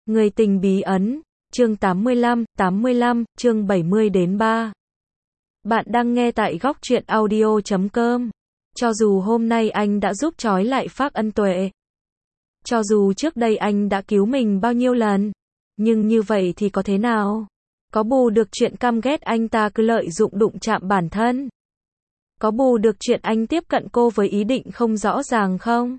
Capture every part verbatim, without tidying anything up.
Người tình bí ẩn, chương tám mươi lăm, tám mươi lăm, chương bảy mươi đến ba. Bạn đang nghe tại góc truyện audio chấm com. Cho dù hôm nay anh đã giúp trói lại Phác Ân Tuệ, cho dù trước đây anh đã cứu mình bao nhiêu lần, nhưng như vậy thì có thế nào? Có bù được chuyện căm ghét anh ta cứ lợi dụng đụng chạm bản thân? Có bù được chuyện anh tiếp cận cô với ý định không rõ ràng không?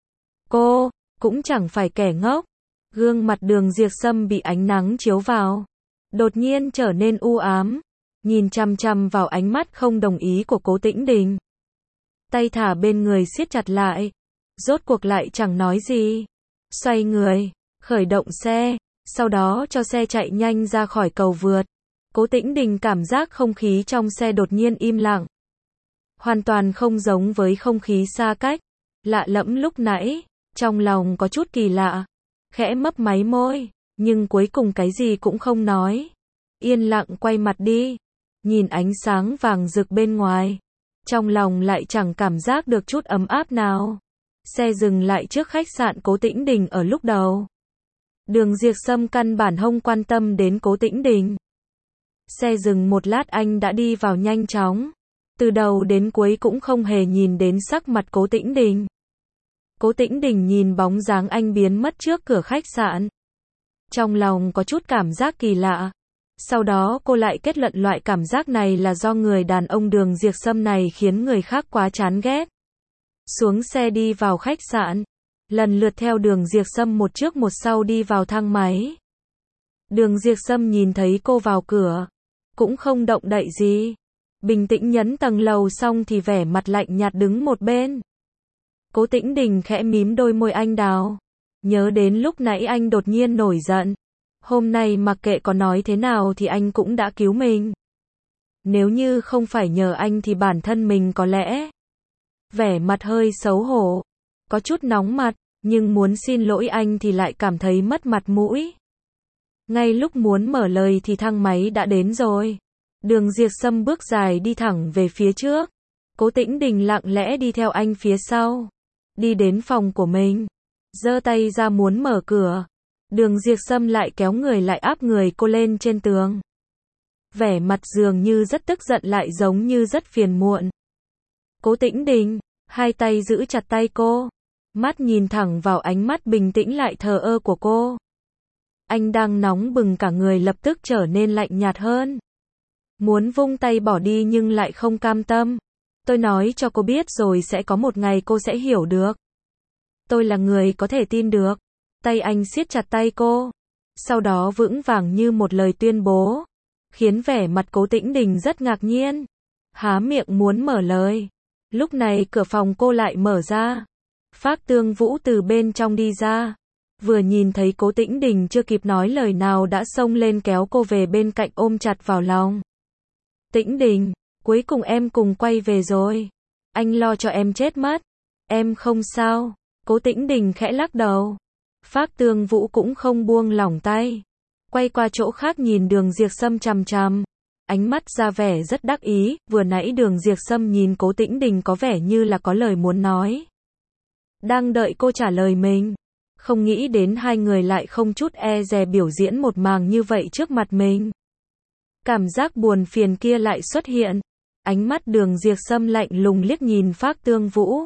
Cô cũng chẳng phải kẻ ngốc. Gương mặt Đường Diệp Sâm bị ánh nắng chiếu vào, đột nhiên trở nên u ám, nhìn chằm chằm vào ánh mắt không đồng ý của Cố Tĩnh Đình. Tay thả bên người siết chặt lại, rốt cuộc lại chẳng nói gì. Xoay người, khởi động xe, sau đó cho xe chạy nhanh ra khỏi cầu vượt. Cố Tĩnh Đình cảm giác không khí trong xe đột nhiên im lặng. Hoàn toàn không giống với không khí xa cách, lạ lẫm lúc nãy, trong lòng có chút kỳ lạ. Khẽ mấp máy môi, nhưng cuối cùng cái gì cũng không nói. Yên lặng quay mặt đi, nhìn ánh sáng vàng rực bên ngoài. Trong lòng lại chẳng cảm giác được chút ấm áp nào. Xe dừng lại trước khách sạn Cố Tĩnh Đình ở lúc đầu. Đường Diệp Sâm căn bản không quan tâm đến Cố Tĩnh Đình. Xe dừng một lát anh đã đi vào nhanh chóng. Từ đầu đến cuối cũng không hề nhìn đến sắc mặt Cố Tĩnh Đình. Cố Tĩnh Đình nhìn bóng dáng anh biến mất trước cửa khách sạn. Trong lòng có chút cảm giác kỳ lạ. Sau đó cô lại kết luận loại cảm giác này là do người đàn ông Đường Diệp Sâm này khiến người khác quá chán ghét. Xuống xe đi vào khách sạn. Lần lượt theo Đường Diệp Sâm một trước một sau đi vào thang máy. Đường Diệp Sâm nhìn thấy cô vào cửa, cũng không động đậy gì. Bình tĩnh nhấn tầng lầu xong thì vẻ mặt lạnh nhạt đứng một bên. Cố Tĩnh Đình khẽ mím đôi môi anh đào. Nhớ đến lúc nãy anh đột nhiên nổi giận. Hôm nay mặc kệ có nói thế nào thì anh cũng đã cứu mình. Nếu như không phải nhờ anh thì bản thân mình có lẽ. Vẻ mặt hơi xấu hổ, có chút nóng mặt, nhưng muốn xin lỗi anh thì lại cảm thấy mất mặt mũi. Ngay lúc muốn mở lời thì thang máy đã đến rồi. Đường Diệp Sâm bước dài đi thẳng về phía trước. Cố Tĩnh Đình lặng lẽ đi theo anh phía sau. Đi đến phòng của mình, giơ tay ra muốn mở cửa. Đường Diệp Sâm lại kéo người lại áp người cô lên trên tường. Vẻ mặt dường như rất tức giận lại giống như rất phiền muộn. Cố Tĩnh Đình, hai tay giữ chặt tay cô. Mắt nhìn thẳng vào ánh mắt bình tĩnh lại thờ ơ của cô. Anh đang nóng bừng cả người lập tức trở nên lạnh nhạt hơn. Muốn vung tay bỏ đi nhưng lại không cam tâm. Tôi nói cho cô biết rồi sẽ có một ngày cô sẽ hiểu được. Tôi là người có thể tin được. Tay anh siết chặt tay cô. Sau đó vững vàng như một lời tuyên bố. Khiến vẻ mặt Cố Tĩnh Đình rất ngạc nhiên. Há miệng muốn mở lời. Lúc này cửa phòng cô lại mở ra. Phác Tương Vũ từ bên trong đi ra. Vừa nhìn thấy Cố Tĩnh Đình chưa kịp nói lời nào đã xông lên kéo cô về bên cạnh ôm chặt vào lòng. Tĩnh Đình, cuối cùng em cùng quay về rồi. Anh lo cho em chết mất. Em không sao. Cố Tĩnh Đình khẽ lắc đầu. Phác Tương Vũ cũng không buông lỏng tay. Quay qua chỗ khác nhìn Đường Diệp Sâm chằm chằm. Ánh mắt ra vẻ rất đắc ý. Vừa nãy Đường Diệp Sâm nhìn Cố Tĩnh Đình có vẻ như là có lời muốn nói. Đang đợi cô trả lời mình. Không nghĩ đến hai người lại không chút e dè biểu diễn một màn như vậy trước mặt mình. Cảm giác buồn phiền kia lại xuất hiện. Ánh mắt Đường Diệp Sâm lạnh lùng liếc nhìn Phác Tương Vũ.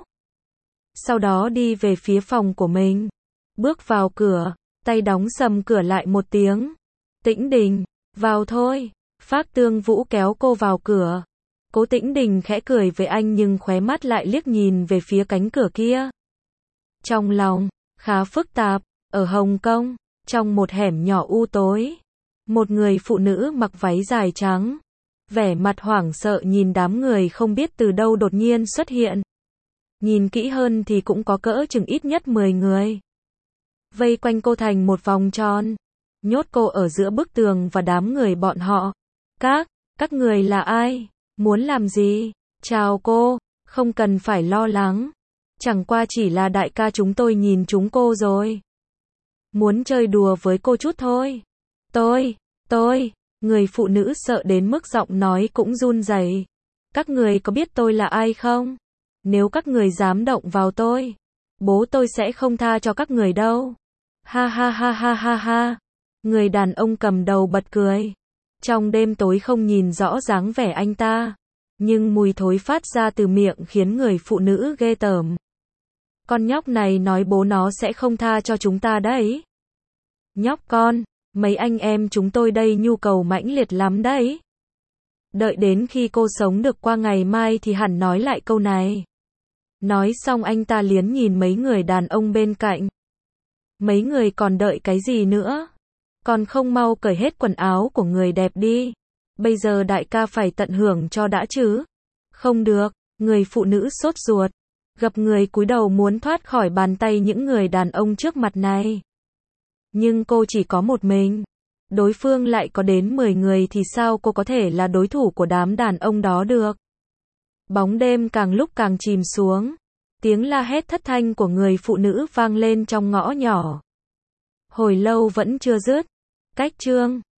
Sau đó đi về phía phòng của mình. Bước vào cửa, tay đóng sầm cửa lại một tiếng. Tĩnh Đình, vào thôi. Phác Tương Vũ kéo cô vào cửa. Cố Tĩnh Đình khẽ cười với anh nhưng khóe mắt lại liếc nhìn về phía cánh cửa kia. Trong lòng, khá phức tạp, ở Hồng Kông, trong một hẻm nhỏ u tối. Một người phụ nữ mặc váy dài trắng. Vẻ mặt hoảng sợ nhìn đám người không biết từ đâu đột nhiên xuất hiện. Nhìn kỹ hơn thì cũng có cỡ chừng ít nhất mười người. Vây quanh cô thành một vòng tròn. Nhốt cô ở giữa bức tường và đám người bọn họ. Các, các người là ai? Muốn làm gì? Chào cô, không cần phải lo lắng. Chẳng qua chỉ là đại ca chúng tôi nhìn chúng cô rồi. Muốn chơi đùa với cô chút thôi. Tôi, tôi, người phụ nữ sợ đến mức giọng nói cũng run rẩy. Các người có biết tôi là ai không? Nếu các người dám động vào tôi, bố tôi sẽ không tha cho các người đâu. Ha ha ha ha ha ha. Người đàn ông cầm đầu bật cười. Trong đêm tối không nhìn rõ dáng vẻ anh ta, nhưng mùi thối phát ra từ miệng khiến người phụ nữ ghê tởm. Con nhóc này nói bố nó sẽ không tha cho chúng ta đấy. Nhóc con, mấy anh em chúng tôi đây nhu cầu mãnh liệt lắm đấy. Đợi đến khi cô sống được qua ngày mai thì hẳn nói lại câu này. Nói xong anh ta liếc nhìn mấy người đàn ông bên cạnh. Mấy người còn đợi cái gì nữa? Còn không mau cởi hết quần áo của người đẹp đi. Bây giờ đại ca phải tận hưởng cho đã chứ. Không được, người phụ nữ sốt ruột. Gập người cúi đầu muốn thoát khỏi bàn tay những người đàn ông trước mặt này. Nhưng cô chỉ có một mình. Đối phương lại có đến mười người thì sao cô có thể là đối thủ của đám đàn ông đó được. Bóng đêm càng lúc càng chìm xuống. Tiếng la hét thất thanh của người phụ nữ vang lên trong ngõ nhỏ. Hồi lâu vẫn chưa dứt. Cách chương